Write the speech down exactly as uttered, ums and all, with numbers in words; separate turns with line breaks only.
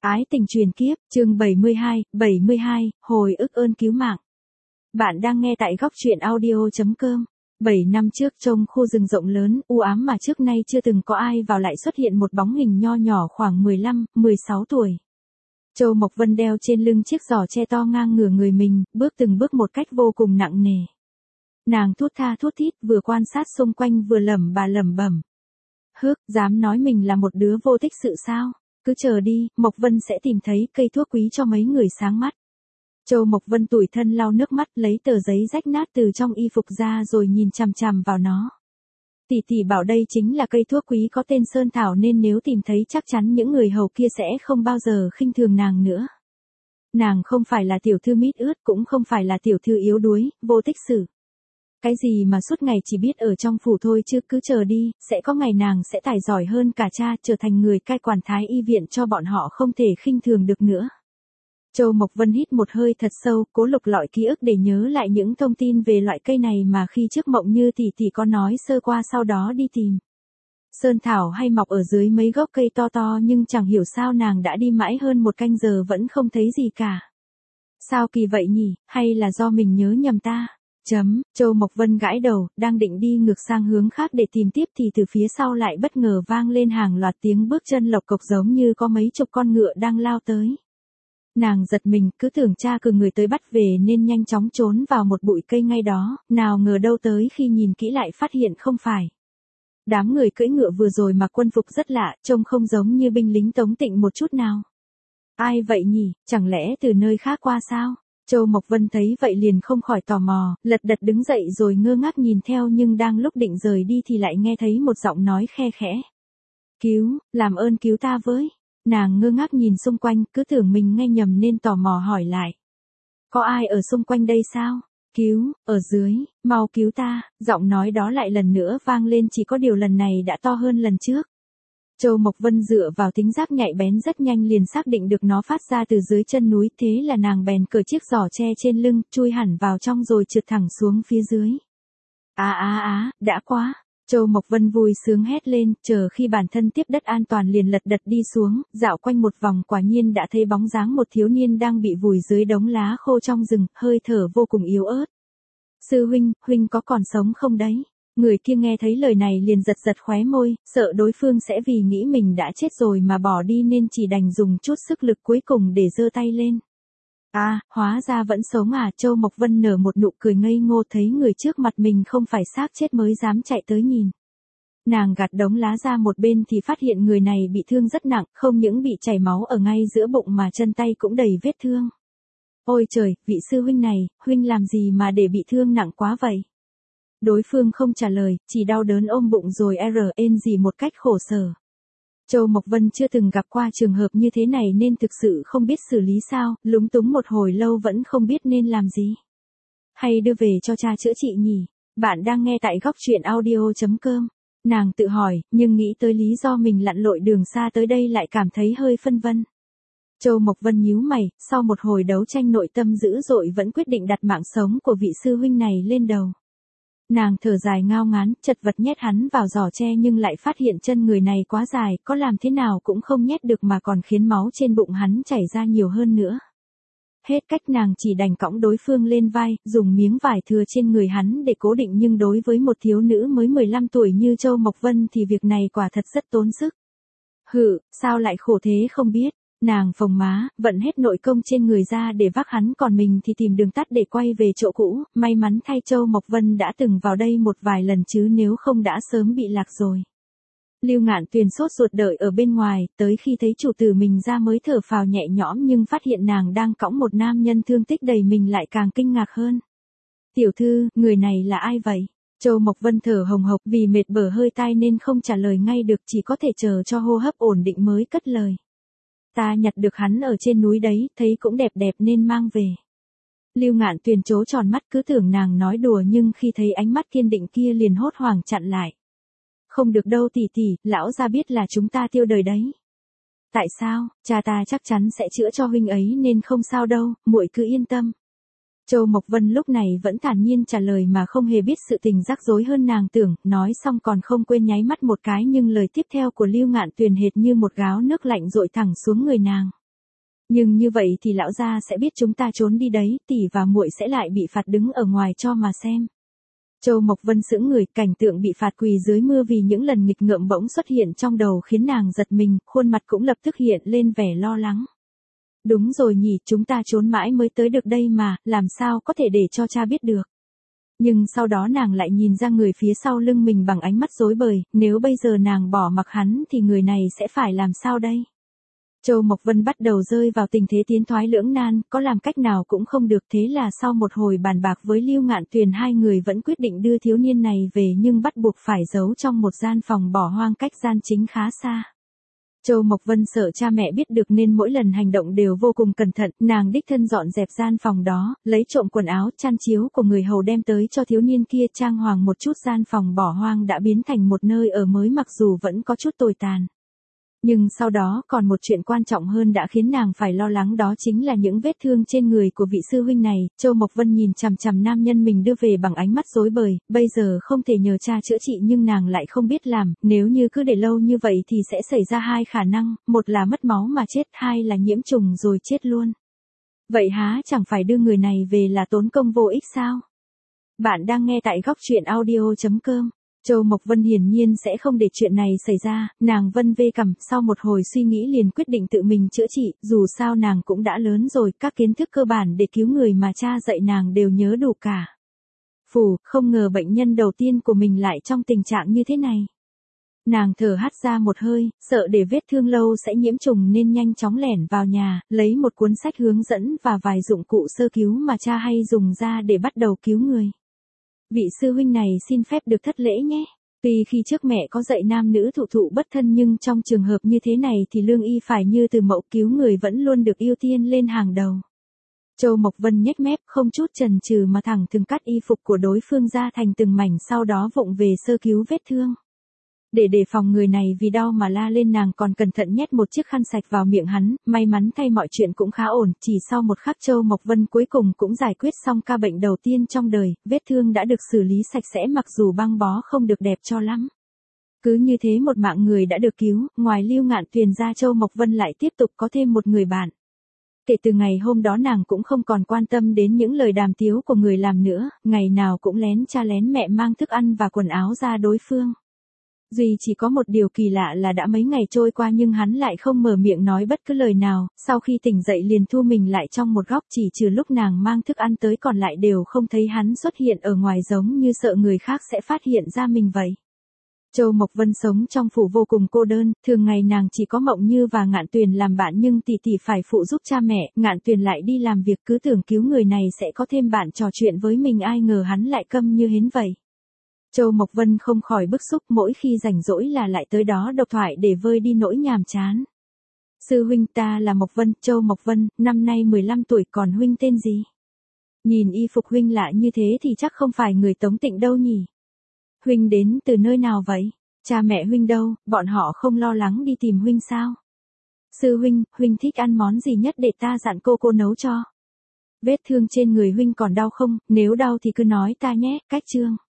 Ái tình truyền kiếp, chương bảy mươi hai, bảy mươi hai, hồi ức ơn cứu mạng. Bạn đang nghe tại góc truyện audio chấm com. Bảy năm trước trong khu rừng rộng lớn, u ám mà trước nay chưa từng có ai vào lại xuất hiện một bóng hình nho nhỏ khoảng mười lăm, mười sáu tuổi. Châu Mộc Vân đeo trên lưng chiếc giỏ che to ngang ngửa người mình, bước từng bước một cách vô cùng nặng nề. Nàng thút tha thút thít vừa quan sát xung quanh vừa lẩm bà lẩm bẩm. Hước, dám nói mình là một đứa vô tích sự sao? Cứ chờ đi, Mộc Vân sẽ tìm thấy cây thuốc quý cho mấy người sáng mắt. Châu Mộc Vân tủi thân lau nước mắt lấy tờ giấy rách nát từ trong y phục ra rồi nhìn chằm chằm vào nó. Tỷ tỷ bảo đây chính là cây thuốc quý có tên Sơn Thảo nên nếu tìm thấy chắc chắn những người hầu kia sẽ không bao giờ khinh thường nàng nữa. Nàng không phải là tiểu thư mít ướt cũng không phải là tiểu thư yếu đuối, vô tích sự. Cái gì mà suốt ngày chỉ biết ở trong phủ thôi chứ cứ chờ đi, sẽ có ngày nàng sẽ tài giỏi hơn cả cha trở thành người cai quản thái y viện cho bọn họ không thể khinh thường được nữa. Châu Mộc Vân hít một hơi thật sâu, cố lục lọi ký ức để nhớ lại những thông tin về loại cây này mà khi trước Mộng Như tỷ tỷ có nói sơ qua sau đó đi tìm. Sơn thảo hay mọc ở dưới mấy gốc cây to to nhưng chẳng hiểu sao nàng đã đi mãi hơn một canh giờ vẫn không thấy gì cả. Sao kỳ vậy nhỉ, hay là do mình nhớ nhầm ta? Chấm, Châu Mộc Vân gãi đầu, đang định đi ngược sang hướng khác để tìm tiếp thì từ phía sau lại bất ngờ vang lên hàng loạt tiếng bước chân lộc cộc giống như có mấy chục con ngựa đang lao tới. Nàng giật mình, cứ tưởng cha cử người tới bắt về nên nhanh chóng trốn vào một bụi cây ngay đó, nào ngờ đâu tới khi nhìn kỹ lại phát hiện không phải. Đám người cưỡi ngựa vừa rồi mặc quân phục rất lạ, trông không giống như binh lính Tống Tịnh một chút nào. Ai vậy nhỉ, chẳng lẽ từ nơi khác qua sao? Châu Mộc Vân thấy vậy liền không khỏi tò mò, lật đật đứng dậy rồi ngơ ngác nhìn theo nhưng đang lúc định rời đi thì lại nghe thấy một giọng nói khe khẽ. Cứu, làm ơn cứu ta với. Nàng ngơ ngác nhìn xung quanh, cứ tưởng mình nghe nhầm nên tò mò hỏi lại. Có ai ở xung quanh đây sao? Cứu, ở dưới, mau cứu ta, giọng nói đó lại lần nữa vang lên chỉ có điều lần này đã to hơn lần trước. Châu Mộc Vân dựa vào tính giác nhạy bén rất nhanh liền xác định được nó phát ra từ dưới chân núi, thế là nàng bèn cởi chiếc giỏ che trên lưng, chui hẳn vào trong rồi trượt thẳng xuống phía dưới. Á á á, đã quá. Châu Mộc Vân vui sướng hét lên, chờ khi bản thân tiếp đất an toàn liền lật đật đi xuống, dạo quanh một vòng quả nhiên đã thấy bóng dáng một thiếu niên đang bị vùi dưới đống lá khô trong rừng, hơi thở vô cùng yếu ớt. Sư huynh, huynh có còn sống không đấy? Người kia nghe thấy lời này liền giật giật khóe môi, sợ đối phương sẽ vì nghĩ mình đã chết rồi mà bỏ đi nên chỉ đành dùng chút sức lực cuối cùng để giơ tay lên. À, hóa ra vẫn sống à, Châu Mộc Vân nở một nụ cười ngây ngô thấy người trước mặt mình không phải xác chết mới dám chạy tới nhìn. Nàng gạt đống lá ra một bên thì phát hiện người này bị thương rất nặng, không những bị chảy máu ở ngay giữa bụng mà chân tay cũng đầy vết thương. Ôi trời, vị sư huynh này, huynh làm gì mà để bị thương nặng quá vậy? Đối phương không trả lời, chỉ đau đớn ôm bụng rồi rên rỉ một cách khổ sở. Châu Mộc Vân chưa từng gặp qua trường hợp như thế này nên thực sự không biết xử lý sao, lúng túng một hồi lâu vẫn không biết nên làm gì. Hay đưa về cho cha chữa trị nhỉ? Bạn đang nghe tại góc truyện audio chấm com. Nàng tự hỏi, nhưng nghĩ tới lý do mình lặn lội đường xa tới đây lại cảm thấy hơi phân vân. Châu Mộc Vân nhíu mày, sau một hồi đấu tranh nội tâm dữ dội vẫn quyết định đặt mạng sống của vị sư huynh này lên đầu. Nàng thở dài ngao ngán, chật vật nhét hắn vào giỏ tre nhưng lại phát hiện chân người này quá dài, có làm thế nào cũng không nhét được mà còn khiến máu trên bụng hắn chảy ra nhiều hơn nữa. Hết cách nàng chỉ đành cõng đối phương lên vai, dùng miếng vải thừa trên người hắn để cố định nhưng đối với một thiếu nữ mới mười lăm tuổi như Châu Mộc Vân thì việc này quả thật rất tốn sức. Hừ, sao lại khổ thế không biết. Nàng phồng má, vận hết nội công trên người ra để vác hắn còn mình thì tìm đường tắt để quay về chỗ cũ, may mắn thay Châu Mộc Vân đã từng vào đây một vài lần chứ nếu không đã sớm bị lạc rồi. Lưu Ngạn Tuyền sốt ruột đợi ở bên ngoài, tới khi thấy chủ tử mình ra mới thở phào nhẹ nhõm nhưng phát hiện nàng đang cõng một nam nhân thương tích đầy mình lại càng kinh ngạc hơn. Tiểu thư, người này là ai vậy? Châu Mộc Vân thở hồng hộc vì mệt bở hơi tai nên không trả lời ngay được chỉ có thể chờ cho hô hấp ổn định mới cất lời. Ta nhặt được hắn ở trên núi đấy, thấy cũng đẹp đẹp nên mang về. Lưu Ngạn Tuyền trố tròn mắt cứ tưởng nàng nói đùa nhưng khi thấy ánh mắt kiên định kia liền hốt hoảng chặn lại. Không được đâu tỷ tỷ, lão gia biết là chúng ta tiêu đời đấy. Tại sao, cha ta chắc chắn sẽ chữa cho huynh ấy nên không sao đâu, muội cứ yên tâm. Châu Mộc Vân lúc này vẫn thản nhiên trả lời mà không hề biết sự tình rắc rối hơn nàng tưởng, nói xong còn không quên nháy mắt một cái nhưng lời tiếp theo của Lưu Ngạn Tuyền hệt như một gáo nước lạnh dội thẳng xuống người nàng. Nhưng như vậy thì lão gia sẽ biết chúng ta trốn đi đấy, tỷ và muội sẽ lại bị phạt đứng ở ngoài cho mà xem. Châu Mộc Vân sững người, cảnh tượng bị phạt quỳ dưới mưa vì những lần nghịch ngợm bỗng xuất hiện trong đầu khiến nàng giật mình, khuôn mặt cũng lập tức hiện lên vẻ lo lắng. Đúng rồi nhỉ, chúng ta trốn mãi mới tới được đây mà, làm sao có thể để cho cha biết được. Nhưng sau đó nàng lại nhìn ra người phía sau lưng mình bằng ánh mắt rối bời, nếu bây giờ nàng bỏ mặc hắn thì người này sẽ phải làm sao đây? Châu Mộc Vân bắt đầu rơi vào tình thế tiến thoái lưỡng nan, có làm cách nào cũng không được, thế là sau một hồi bàn bạc với Lưu Ngạn Tuyền hai người vẫn quyết định đưa thiếu niên này về nhưng bắt buộc phải giấu trong một gian phòng bỏ hoang cách gian chính khá xa. Châu Mộc Vân sợ cha mẹ biết được nên mỗi lần hành động đều vô cùng cẩn thận, nàng đích thân dọn dẹp gian phòng đó, lấy trộm quần áo, chăn chiếu của người hầu đem tới cho thiếu niên kia trang hoàng một chút, gian phòng bỏ hoang đã biến thành một nơi ở mới mặc dù vẫn có chút tồi tàn. Nhưng sau đó còn một chuyện quan trọng hơn đã khiến nàng phải lo lắng, đó chính là những vết thương trên người của vị sư huynh này. Châu Mộc Vân nhìn chằm chằm nam nhân mình đưa về bằng ánh mắt rối bời, bây giờ không thể nhờ cha chữa trị nhưng nàng lại không biết làm, nếu như cứ để lâu như vậy thì sẽ xảy ra hai khả năng, một là mất máu mà chết, hai là nhiễm trùng rồi chết luôn. Vậy há chẳng phải đưa người này về là tốn công vô ích sao? Bạn đang nghe tại góc truyện audio chấm com. Châu Mộc Vân hiển nhiên sẽ không để chuyện này xảy ra, nàng vân vê cằm, sau một hồi suy nghĩ liền quyết định tự mình chữa trị, dù sao nàng cũng đã lớn rồi, các kiến thức cơ bản để cứu người mà cha dạy nàng đều nhớ đủ cả. Phù, không ngờ bệnh nhân đầu tiên của mình lại trong tình trạng như thế này. Nàng thở hắt ra một hơi, sợ để vết thương lâu sẽ nhiễm trùng nên nhanh chóng lẻn vào nhà, lấy một cuốn sách hướng dẫn và vài dụng cụ sơ cứu mà cha hay dùng ra để bắt đầu cứu người. Vị sư huynh này xin phép được thất lễ nhé. Tuy khi trước mẹ có dạy nam nữ thụ thụ bất thân nhưng trong trường hợp như thế này thì lương y phải như từ mẫu, cứu người vẫn luôn được ưu tiên lên hàng đầu. Châu Mộc Vân nhếch mép không chút chần chừ mà thẳng thừng cắt y phục của đối phương ra thành từng mảnh, sau đó vụng về sơ cứu vết thương. Để đề phòng người này vì đau mà la lên, nàng còn cẩn thận nhét một chiếc khăn sạch vào miệng hắn, may mắn thay mọi chuyện cũng khá ổn, chỉ sau một khắc Châu Mộc Vân cuối cùng cũng giải quyết xong ca bệnh đầu tiên trong đời, vết thương đã được xử lý sạch sẽ mặc dù băng bó không được đẹp cho lắm. Cứ như thế một mạng người đã được cứu, ngoài Lưu Ngạn Tuyền ra Châu Mộc Vân lại tiếp tục có thêm một người bạn. Kể từ ngày hôm đó nàng cũng không còn quan tâm đến những lời đàm tiếu của người làm nữa, ngày nào cũng lén cha lén mẹ mang thức ăn và quần áo ra đối phương. Duy chỉ có một điều kỳ lạ là đã mấy ngày trôi qua nhưng hắn lại không mở miệng nói bất cứ lời nào, sau khi tỉnh dậy liền thu mình lại trong một góc, chỉ trừ lúc nàng mang thức ăn tới còn lại đều không thấy hắn xuất hiện ở ngoài, giống như sợ người khác sẽ phát hiện ra mình vậy. Châu Mộc Vân sống trong phủ vô cùng cô đơn, thường ngày nàng chỉ có Mộng Như và Ngạn Tuyền làm bạn nhưng tỷ tỷ phải phụ giúp cha mẹ, Ngạn Tuyền lại đi làm việc, cứ tưởng cứu người này sẽ có thêm bạn trò chuyện với mình, ai ngờ hắn lại câm như hến vậy. Châu Mộc Vân không khỏi bức xúc, mỗi khi rảnh rỗi là lại tới đó độc thoại để vơi đi nỗi nhàm chán. Sư huynh, ta là Mộc Vân, Châu Mộc Vân, năm nay mười lăm tuổi, còn huynh tên gì? Nhìn y phục huynh lạ như thế thì chắc không phải người Tống Tịnh đâu nhỉ? Huynh đến từ nơi nào vậy? Cha mẹ huynh đâu, bọn họ không lo lắng đi tìm huynh sao? Sư huynh, huynh thích ăn món gì nhất để ta dặn cô cô nấu cho? Vết thương trên người huynh còn đau không? Nếu đau thì cứ nói ta nhé. Cách chương